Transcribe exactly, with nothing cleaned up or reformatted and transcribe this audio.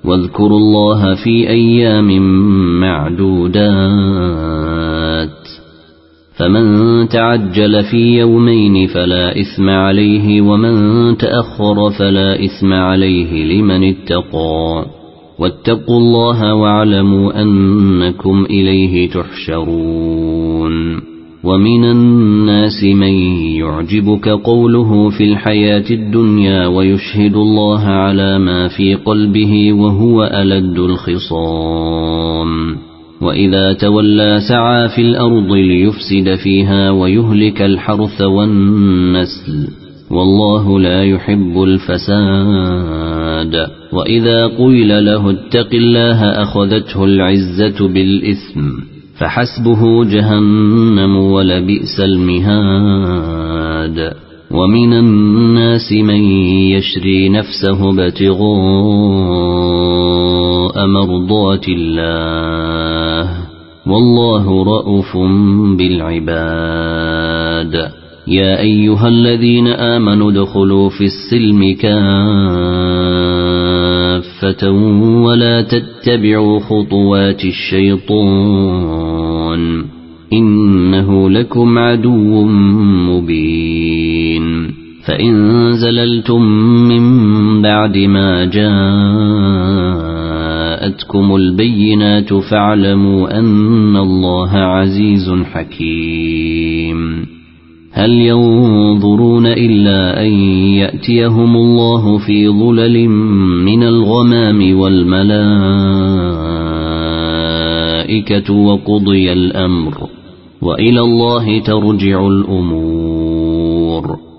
واذكروا الله في أيام معدودات فمن تعجل في يومين فلا إثم عليه ومن تأخر فلا إثم عليه لمن اتقى واتقوا الله واعلموا أنكم إليه تحشرون ومن الناس من يعجبك قوله في الحياة الدنيا ويشهد الله على ما في قلبه وهو ألد الخصام وإذا تولى سعى في الأرض ليفسد فيها ويهلك الحرث والنسل والله لا يحب الفساد وإذا قيل له اتق الله أخذته العزة بالإثم فحسبه جهنم ولبئس المهاد ومن الناس من يشري نفسه ابتغاء مرضات الله والله رءوف بالعباد يا أيها الذين آمنوا ادخلوا في السلم كافة ولا تتبعوا خطوات الشيطان إنه لكم عدو مبين فإن زللتم من بعد ما جاءتكم البينات فاعلموا أن الله عزيز حكيم هل ينظرون إلا أن يأتيهم الله في ظلل من الغمام والملائكة وقضي الأمر وإلى الله ترجع الأمور